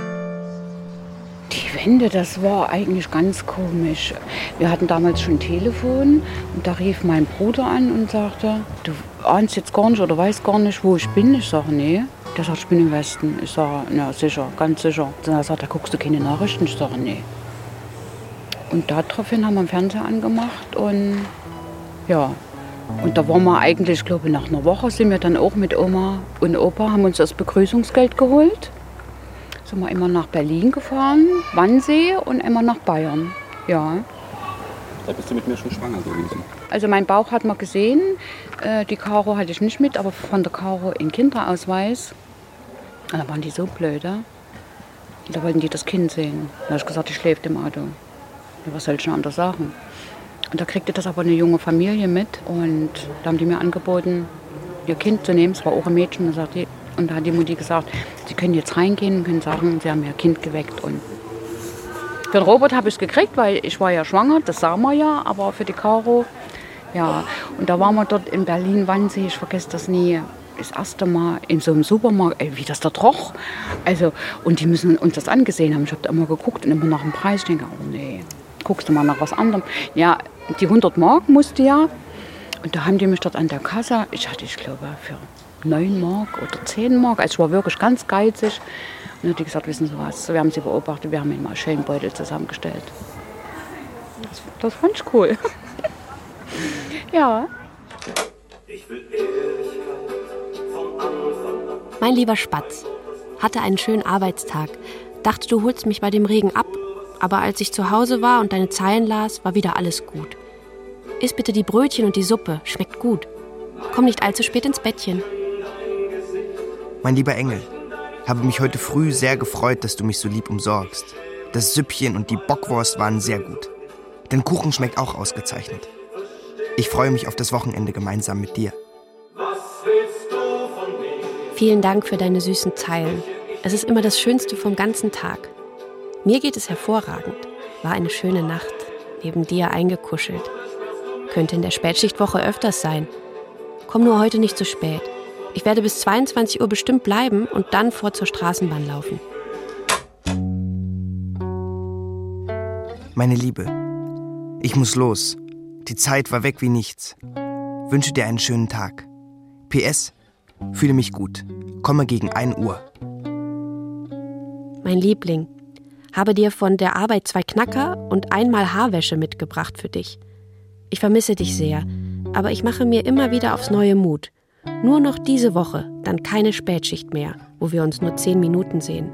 Die Wende, das war eigentlich ganz komisch. Wir hatten damals schon ein Telefon und da rief mein Bruder an und sagte, du ahnst jetzt gar nicht oder weißt gar nicht, wo ich bin. Ich sage, nee. Der sagt, ich bin im Westen. Ich sage, na sicher, ganz sicher. Dann sagt er, guckst du keine Nachrichten? Ich sage, nee. Und daraufhin haben wir den Fernseher angemacht und ja. Und da waren wir eigentlich, ich glaube, nach einer Woche sind wir dann auch mit Oma und Opa, haben uns das Begrüßungsgeld geholt. Sind wir immer nach Berlin gefahren, Wannsee und immer nach Bayern. Ja. Da bist du mit mir schon schwanger gewesen. Also mein Bauch hat man gesehen, äh, die Caro hatte ich nicht mit, aber von der Caro einen Kinderausweis. Und da waren die so blöde. Und da wollten die das Kind sehen. Da habe ich gesagt, die schläft im Auto. Ja, was soll ich denn anders sagen? Und da kriegte das aber eine junge Familie mit. Und da haben die mir angeboten, ihr Kind zu nehmen. Es war auch ein Mädchen. Und da, sagt die, und da hat die Mutti gesagt, sie können jetzt reingehen und können sagen, sie haben ihr Kind geweckt. Und für den Robert habe ich es gekriegt, weil ich war ja schwanger, das sah man ja. Aber für die Caro, ja. Und da waren wir dort in Berlin-Wannsee, ich vergesse das nie. Das erste Mal in so einem Supermarkt, ey, wie das da roch. Also, und die müssen uns das angesehen haben. Ich habe da immer geguckt und immer nach dem Preis. Ich denke, oh nee, guckst du mal nach was anderem. Ja, die hundert Mark musste ja. Und da haben die mich dort an der Kasse, ich hatte, ich glaube, für neun Mark oder zehn Mark. Also ich war wirklich ganz geizig. Und dann hat die gesagt, wissen Sie was, wir haben sie beobachtet, wir haben ihnen mal einen schönen Beutel zusammengestellt. Das, das fand ich cool. Ja. Ich will Ehrlichkeit vom Anfang an. Mein lieber Spatz, hatte einen schönen Arbeitstag. Dachte, du holst mich bei dem Regen ab. Aber als ich zu Hause war und deine Zeilen las, war wieder alles gut. Iss bitte die Brötchen und die Suppe, schmeckt gut. Komm nicht allzu spät ins Bettchen. Mein lieber Engel, habe mich heute früh sehr gefreut, dass du mich so lieb umsorgst. Das Süppchen und die Bockwurst waren sehr gut. Der Kuchen schmeckt auch ausgezeichnet. Ich freue mich auf das Wochenende gemeinsam mit dir. Was willst du von mir? Vielen Dank für deine süßen Zeilen. Es ist immer das Schönste vom ganzen Tag. Mir geht es hervorragend. War eine schöne Nacht, neben dir eingekuschelt. Könnte in der Spätschichtwoche öfters sein. Komm nur heute nicht zu spät. Ich werde bis zweiundzwanzig Uhr bestimmt bleiben und dann vor zur Straßenbahn laufen. Meine Liebe, ich muss los. Die Zeit war weg wie nichts. Wünsche dir einen schönen Tag. P S. Fühle mich gut. Komme gegen ein Uhr. Mein Liebling, habe dir von der Arbeit zwei Knacker und einmal Haarwäsche mitgebracht für dich. Ich vermisse dich sehr, aber ich mache mir immer wieder aufs neue Mut. Nur noch diese Woche, dann keine Spätschicht mehr, wo wir uns nur zehn Minuten sehen.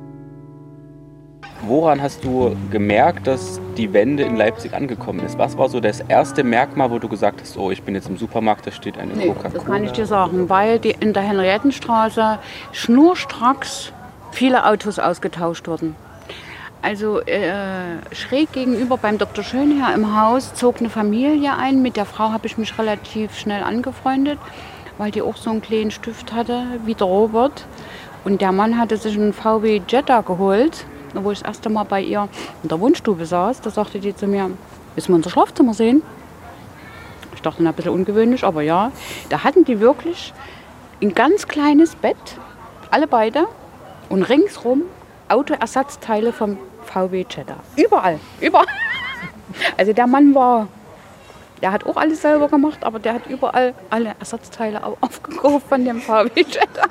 Woran hast du gemerkt, dass die Wende in Leipzig angekommen ist? Was war so das erste Merkmal, wo du gesagt hast, oh, ich bin jetzt im Supermarkt, da steht eine Nee, Coca-Cola? das kann ich dir sagen, weil die in der Henriettenstraße schnurstracks viele Autos ausgetauscht wurden. Also äh, schräg gegenüber beim Doktor Schönherr im Haus zog eine Familie ein. Mit der Frau habe ich mich relativ schnell angefreundet, weil die auch so einen kleinen Stift hatte, wie der Robert. Und der Mann hatte sich einen V W Jetta geholt. Wo ich das erste Mal bei ihr in der Wohnstube saß, da sagte die zu mir, willst du mal unser Schlafzimmer sehen? Ich dachte, ein bisschen ungewöhnlich, aber ja. Da hatten die wirklich ein ganz kleines Bett, alle beide, und ringsrum Autoersatzteile vom V W Jetta. Überall, überall. Also der Mann war, der hat auch alles selber gemacht, aber der hat überall alle Ersatzteile aufgekauft von dem V W Jetta.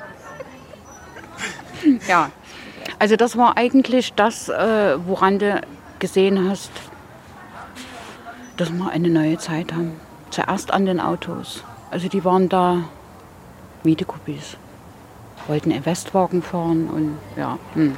Ja. Also das war eigentlich das, äh, woran du gesehen hast, dass wir eine neue Zeit haben. Zuerst an den Autos. Also die waren da Mietekuppis. Wollten einen Westwagen fahren und ja. Hm.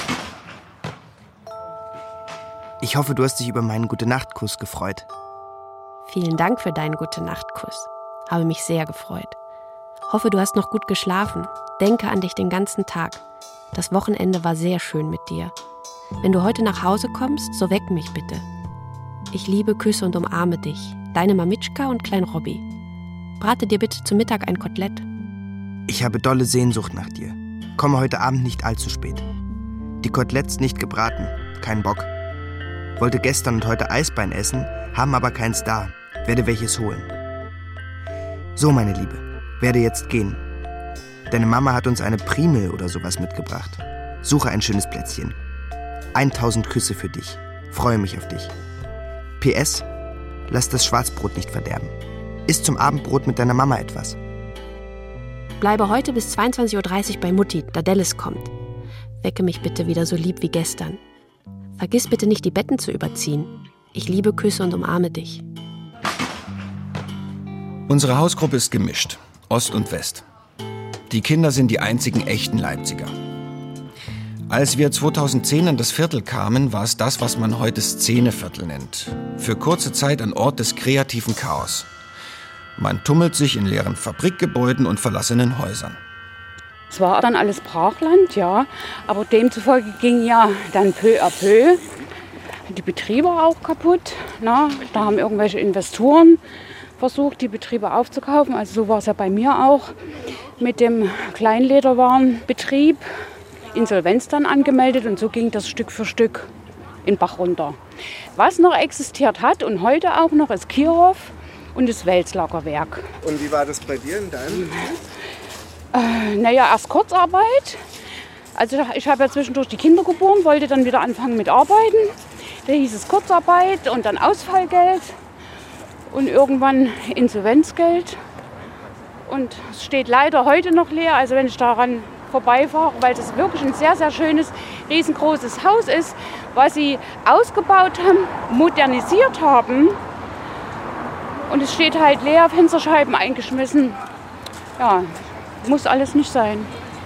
Ich hoffe, du hast dich über meinen Gute-Nacht-Kuss gefreut. Vielen Dank für deinen Gute-Nacht-Kuss. Habe mich sehr gefreut. Hoffe, du hast noch gut geschlafen. Denke an dich den ganzen Tag. Das Wochenende war sehr schön mit dir. Wenn du heute nach Hause kommst, so weck mich bitte. Ich liebe, küsse und umarme dich. Deine Mamitschka und Klein Robby. Brate dir bitte zum Mittag ein Kotelett. Ich habe dolle Sehnsucht nach dir. Komme heute Abend nicht allzu spät. Die Koteletts nicht gebraten, kein Bock. Wollte gestern und heute Eisbein essen, haben aber keins da. Werde welches holen. So, meine Liebe, werde jetzt gehen. Deine Mama hat uns eine Primel oder sowas mitgebracht. Suche ein schönes Plätzchen. Eintausend Küsse für dich. Freue mich auf dich. P S. Lass das Schwarzbrot nicht verderben. Iss zum Abendbrot mit deiner Mama etwas. Bleibe heute bis zweiundzwanzig Uhr dreißig bei Mutti, da Dallas kommt. Wecke mich bitte wieder so lieb wie gestern. Vergiss bitte nicht, die Betten zu überziehen. Ich liebe, küsse und umarme dich. Unsere Hausgruppe ist gemischt. Ost und West. Die Kinder sind die einzigen echten Leipziger. Als wir zweitausendzehn in das Viertel kamen, war es das, was man heute Szeneviertel nennt. Für kurze Zeit ein Ort des kreativen Chaos. Man tummelt sich in leeren Fabrikgebäuden und verlassenen Häusern. Es war dann alles Brachland, ja, aber demzufolge ging ja dann peu à peu die Betriebe auch kaputt. Na, da haben irgendwelche Investoren versucht, die Betriebe aufzukaufen. Also so war es ja bei mir auch mit dem Kleinlederwarenbetrieb. Insolvenz dann angemeldet und so ging das Stück für Stück in Bach runter. Was noch existiert hat und heute auch noch ist Kirov und das Wälzlagerwerk. Und wie war das bei dir in deinem? Äh, naja, erst Kurzarbeit. Also ich habe ja zwischendurch die Kinder geboren, wollte dann wieder anfangen mit Arbeiten. Da hieß es Kurzarbeit und dann Ausfallgeld und irgendwann Insolvenzgeld. Und es steht leider heute noch leer, also wenn ich daran vorbeifahre, weil das wirklich ein sehr, sehr schönes, riesengroßes Haus ist, was sie ausgebaut haben, modernisiert haben. Und es steht halt leer, Fensterscheiben eingeschmissen. Ja, muss alles nicht sein.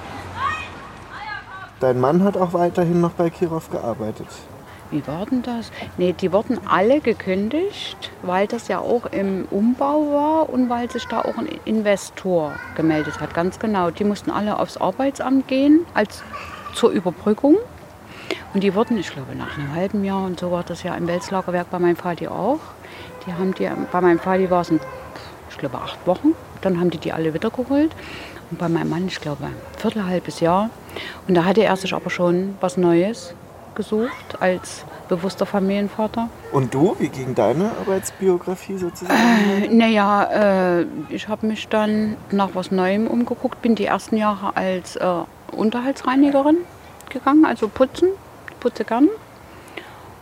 Dein Mann hat auch weiterhin noch bei Kirov gearbeitet. Wie war denn das? Nee, die wurden alle gekündigt, weil das ja auch im Umbau war und weil sich da auch ein Investor gemeldet hat. Ganz genau. Die mussten alle aufs Arbeitsamt gehen als zur Überbrückung. Und die wurden, ich glaube, nach einem halben Jahr, und so war das ja im Wälzlagerwerk bei meinem Vati auch. Die haben die, bei meinem Vati war es, ein, ich glaube, acht Wochen. Dann haben die die alle wiedergeholt. Und bei meinem Mann, ich glaube, ein Viertel, halbes Jahr. Und da hatte er sich aber schon was Neues gesucht als bewusster Familienvater. Und du, wie ging deine Arbeitsbiografie sozusagen? Äh, naja, äh, ich habe mich dann nach was Neuem umgeguckt, bin die ersten Jahre als äh, Unterhaltsreinigerin gegangen, also putzen, putze gern.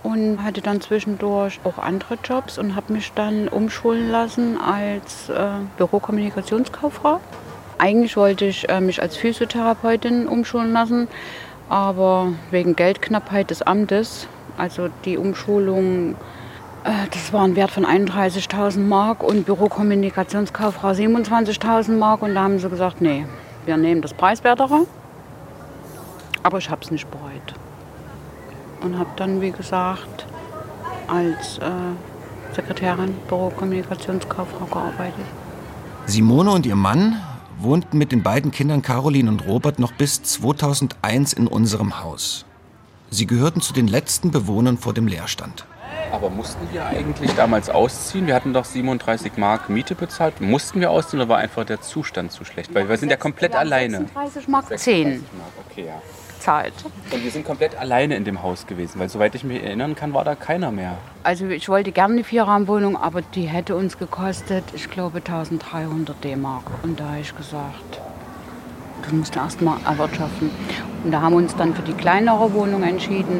und hatte dann zwischendurch auch andere Jobs und habe mich dann umschulen lassen als äh, Bürokommunikationskauffrau. Eigentlich wollte ich äh, mich als Physiotherapeutin umschulen lassen, aber wegen Geldknappheit des Amtes, also die Umschulung, äh, das war ein Wert von einunddreißigtausend Mark und Bürokommunikationskauffrau siebenundzwanzigtausend Mark und da haben sie gesagt, nee, wir nehmen das Preiswertere, aber ich habe es nicht bereut. Und habe dann, wie gesagt, als äh, Sekretärin Bürokommunikationskauffrau gearbeitet. Simone und ihr Mann wohnten mit den beiden Kindern Caroline und Robert noch bis zweitausendeins in unserem Haus. Sie gehörten zu den letzten Bewohnern vor dem Leerstand. Aber mussten wir eigentlich damals ausziehen? Wir hatten doch siebenunddreißig Mark Miete bezahlt. Mussten wir ausziehen oder war einfach der Zustand zu schlecht? Weil wir sind ja komplett wir alleine. sechsunddreißig Mark zehn Mark, okay, ja. Zahlt. Und wir sind komplett alleine in dem Haus gewesen, weil soweit ich mich erinnern kann, war da keiner mehr. Also ich wollte gerne eine Vierraumwohnung, aber die hätte uns gekostet, ich glaube, eintausenddreihundert D-Mark. Und da habe ich gesagt, das musst du erst mal erwirtschaften. Und da haben wir uns dann für die kleinere Wohnung entschieden.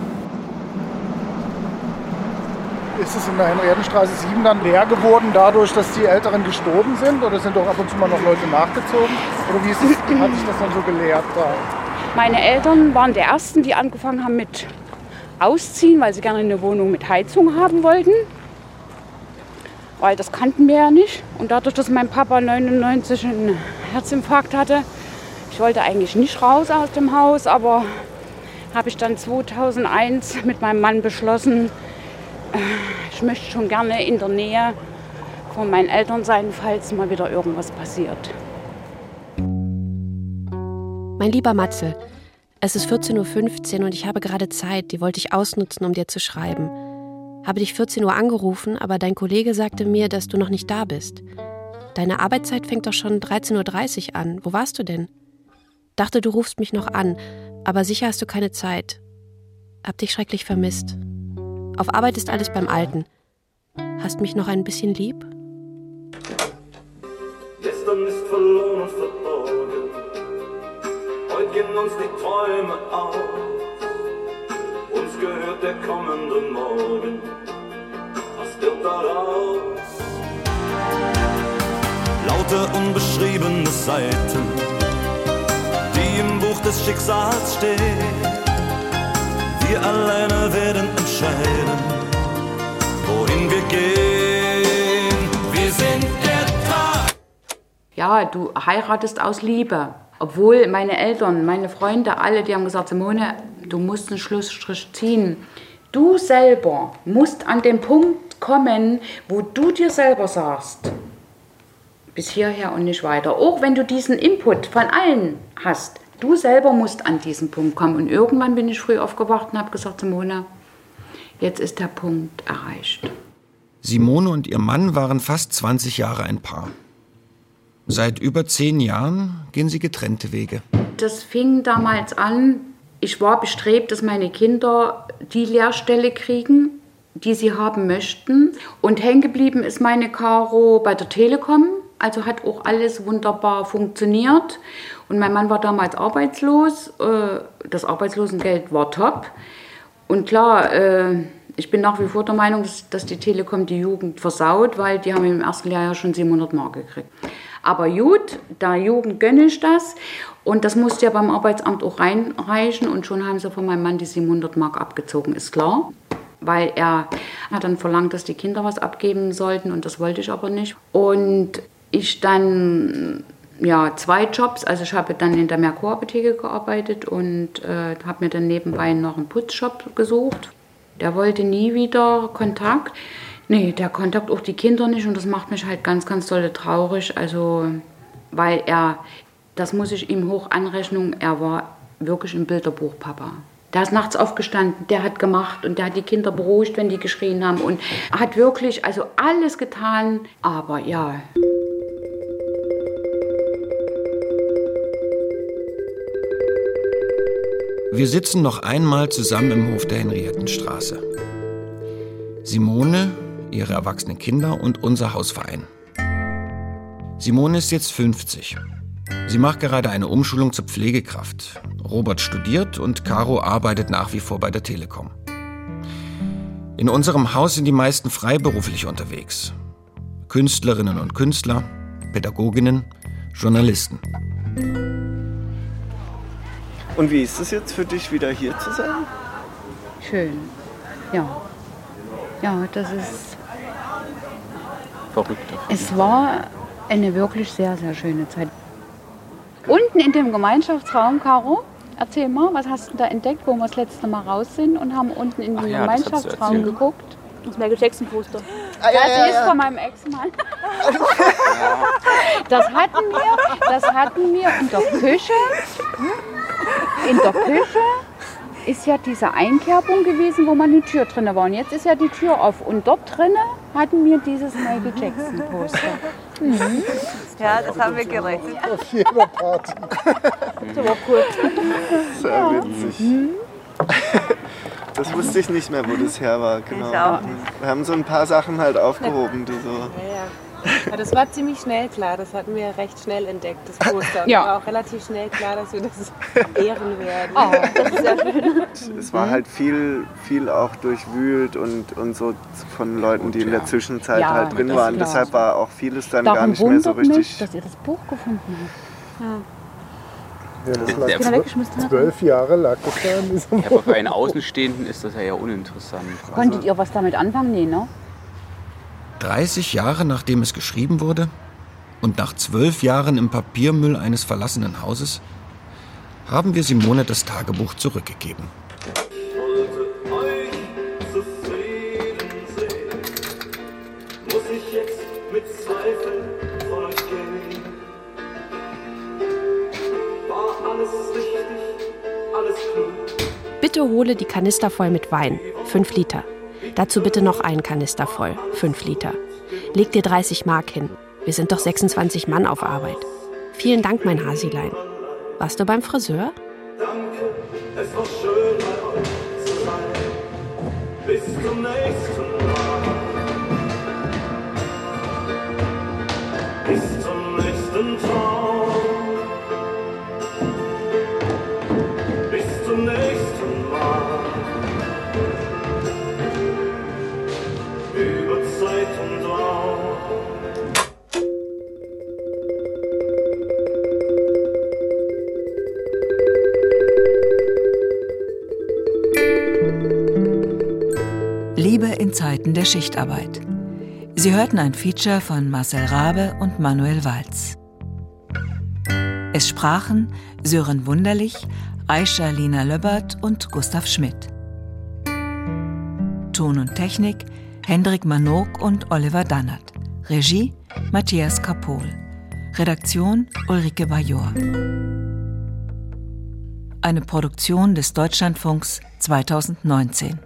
Ist es in der Henriettenstraße sieben dann leer geworden, dadurch, dass die Älteren gestorben sind? Oder sind doch ab und zu mal noch Leute nachgezogen? Oder wie ist es, hat sich das dann so geleert da? Meine Eltern waren die Ersten, die angefangen haben mit Ausziehen, weil sie gerne eine Wohnung mit Heizung haben wollten. Weil das kannten wir ja nicht. Und dadurch, dass mein Papa neunundneunzig einen Herzinfarkt hatte, ich wollte eigentlich nicht raus aus dem Haus, aber habe ich dann zweitausendeins mit meinem Mann beschlossen, ich möchte schon gerne in der Nähe von meinen Eltern sein, falls mal wieder irgendwas passiert. Mein lieber Matzel, es ist vierzehn Uhr fünfzehn und ich habe gerade Zeit, die wollte ich ausnutzen, um dir zu schreiben. Habe dich vierzehn Uhr angerufen, aber dein Kollege sagte mir, dass du noch nicht da bist. Deine Arbeitszeit fängt doch schon dreizehn Uhr dreißig an. Wo warst du denn? Dachte, du rufst mich noch an, aber sicher hast du keine Zeit. Hab dich schrecklich vermisst. Auf Arbeit ist alles beim Alten. Hast mich noch ein bisschen lieb? Gestern ist verloren und verborgen. Heute gehen uns die Träume aus. Uns gehört der kommende Morgen. Was wird daraus? Laute unbeschriebene Seiten, die im Buch des Schicksals stehen. Wir alleine werden entscheiden, wohin wir gehen. Wir sind der Tag. Ja, du heiratest aus Liebe. Obwohl meine Eltern, meine Freunde, alle, die haben gesagt, Simone, du musst einen Schlussstrich ziehen. Du selber musst an den Punkt kommen, wo du dir selber sagst, bis hierher und nicht weiter. Auch wenn du diesen Input von allen hast. Du selber musst an diesen Punkt kommen. Und irgendwann bin ich früh aufgewacht und habe gesagt, Simone, jetzt ist der Punkt erreicht. Simone und ihr Mann waren fast zwanzig Jahre ein Paar. Seit über zehn Jahren gehen sie getrennte Wege. Das fing damals an, ich war bestrebt, dass meine Kinder die Lehrstelle kriegen, die sie haben möchten. Und hängen geblieben ist meine Caro bei der Telekom. Also hat auch alles wunderbar funktioniert. Und mein Mann war damals arbeitslos. Das Arbeitslosengeld war top. Und klar, ich bin nach wie vor der Meinung, dass die Telekom die Jugend versaut, weil die haben im ersten Lehrjahr schon siebenhundert Mark gekriegt. Aber gut, der Jugend gönne ich das. Und das musste ja beim Arbeitsamt auch reinreichen. Und schon haben sie von meinem Mann die siebenhundert Mark abgezogen, ist klar. Weil er hat dann verlangt, dass die Kinder was abgeben sollten. Und das wollte ich aber nicht. Und ich dann... Ja, zwei Jobs. Also ich habe dann in der Merkur-Apotheke gearbeitet und äh, habe mir dann nebenbei noch einen Putzjob gesucht. Der wollte nie wieder Kontakt. Nee, der Kontakt auch die Kinder nicht und das macht mich halt ganz, ganz doll traurig. Also, weil er, das muss ich ihm hoch anrechnen, er war wirklich ein Bilderbuch-Papa. Der ist nachts aufgestanden, der hat gemacht und der hat die Kinder beruhigt, wenn die geschrien haben und hat wirklich also alles getan. Aber ja... Wir sitzen noch einmal zusammen im Hof der Henriettenstraße. Simone, ihre erwachsenen Kinder und unser Hausverein. Simone ist jetzt fünfzig. Sie macht gerade eine Umschulung zur Pflegekraft. Robert studiert und Caro arbeitet nach wie vor bei der Telekom. In unserem Haus sind die meisten freiberuflich unterwegs. Künstlerinnen und Künstler, Pädagoginnen, Journalisten. Und wie ist es jetzt für dich, wieder hier zu sein? Schön. Ja. Ja, das ist... Verrückt. Es war eine wirklich sehr, sehr schöne Zeit. Unten in dem Gemeinschaftsraum, Caro, erzähl mal, was hast du da entdeckt, wo wir das letzte Mal raus sind und haben unten in den Ach ja, das hast du Gemeinschaftsraum erzählt. geguckt? Das Michael Jackson Poster. Ah, ja, Das ja, ist ja. von meinem Ex-Mann. Das hatten wir, das hatten wir in der Küche. In der Küche ist ja diese Einkerbung gewesen, wo man die Tür drin war. Und jetzt ist ja die Tür auf. Und dort drinnen hatten wir dieses Michael Jackson Poster. Mhm. Ja, das haben wir gerechnet. Auf jeder Party. Das war cool. Sehr witzig. Das wusste ich nicht mehr, wo das her war. Genau. Ich auch Wir haben so ein paar Sachen halt aufgehoben, die so... Ja, ja. Ja, das war ziemlich schnell klar, das hatten wir recht schnell entdeckt, das Poster. Ja. War auch relativ schnell klar, dass wir das ehren werden. Oh, das ist sehr schön. Es war halt viel, viel auch durchwühlt und, und so von Leuten, die in der Zwischenzeit Ja, halt drin das waren. klar. Deshalb war auch vieles dann gar Darum nicht mehr so wundert mich, richtig... dass ihr das Buch gefunden habt. Ja, das lag Der Den er weggeschmissen hat. zwölf Jahre lag das da in diesem Ja, aber für einen Außenstehenden ist das ja eher uninteressant. Konntet ihr was damit anfangen? Nee, ne? dreißig Jahre nachdem es geschrieben wurde und nach zwölf Jahren im Papiermüll eines verlassenen Hauses haben wir Simone das Tagebuch zurückgegeben. Ich wollte euch zufrieden sehen. Muss ich jetzt mit Zweifeln von euch gehen? War alles richtig, alles klug? Bitte hole die Kanister voll mit Wein, fünf Liter. Dazu bitte noch einen Kanister voll, fünf Liter. Leg dir dreißig Mark hin. Wir sind doch sechsundzwanzig Mann auf Arbeit. Vielen Dank, mein Hasilein. Warst du beim Friseur? Danke, es war schön bei euch zu sein. Bis zum nächsten Mal. Bis zum nächsten Traum. Bis zum nächsten Mal. Über Zeit und Raum. Liebe in Zeiten der Schichtarbeit. Sie hörten ein Feature von Marcel Rabe und Manuel Walz. Es sprachen Sören Wunderlich, Aisha Lina Löbbert und Gustav Schmidt. Ton und Technik Hendrik Manok und Oliver Dannert. Regie Matthias Kapohl. Redaktion Ulrike Bajor. Eine Produktion des Deutschlandfunks zweitausendneunzehn.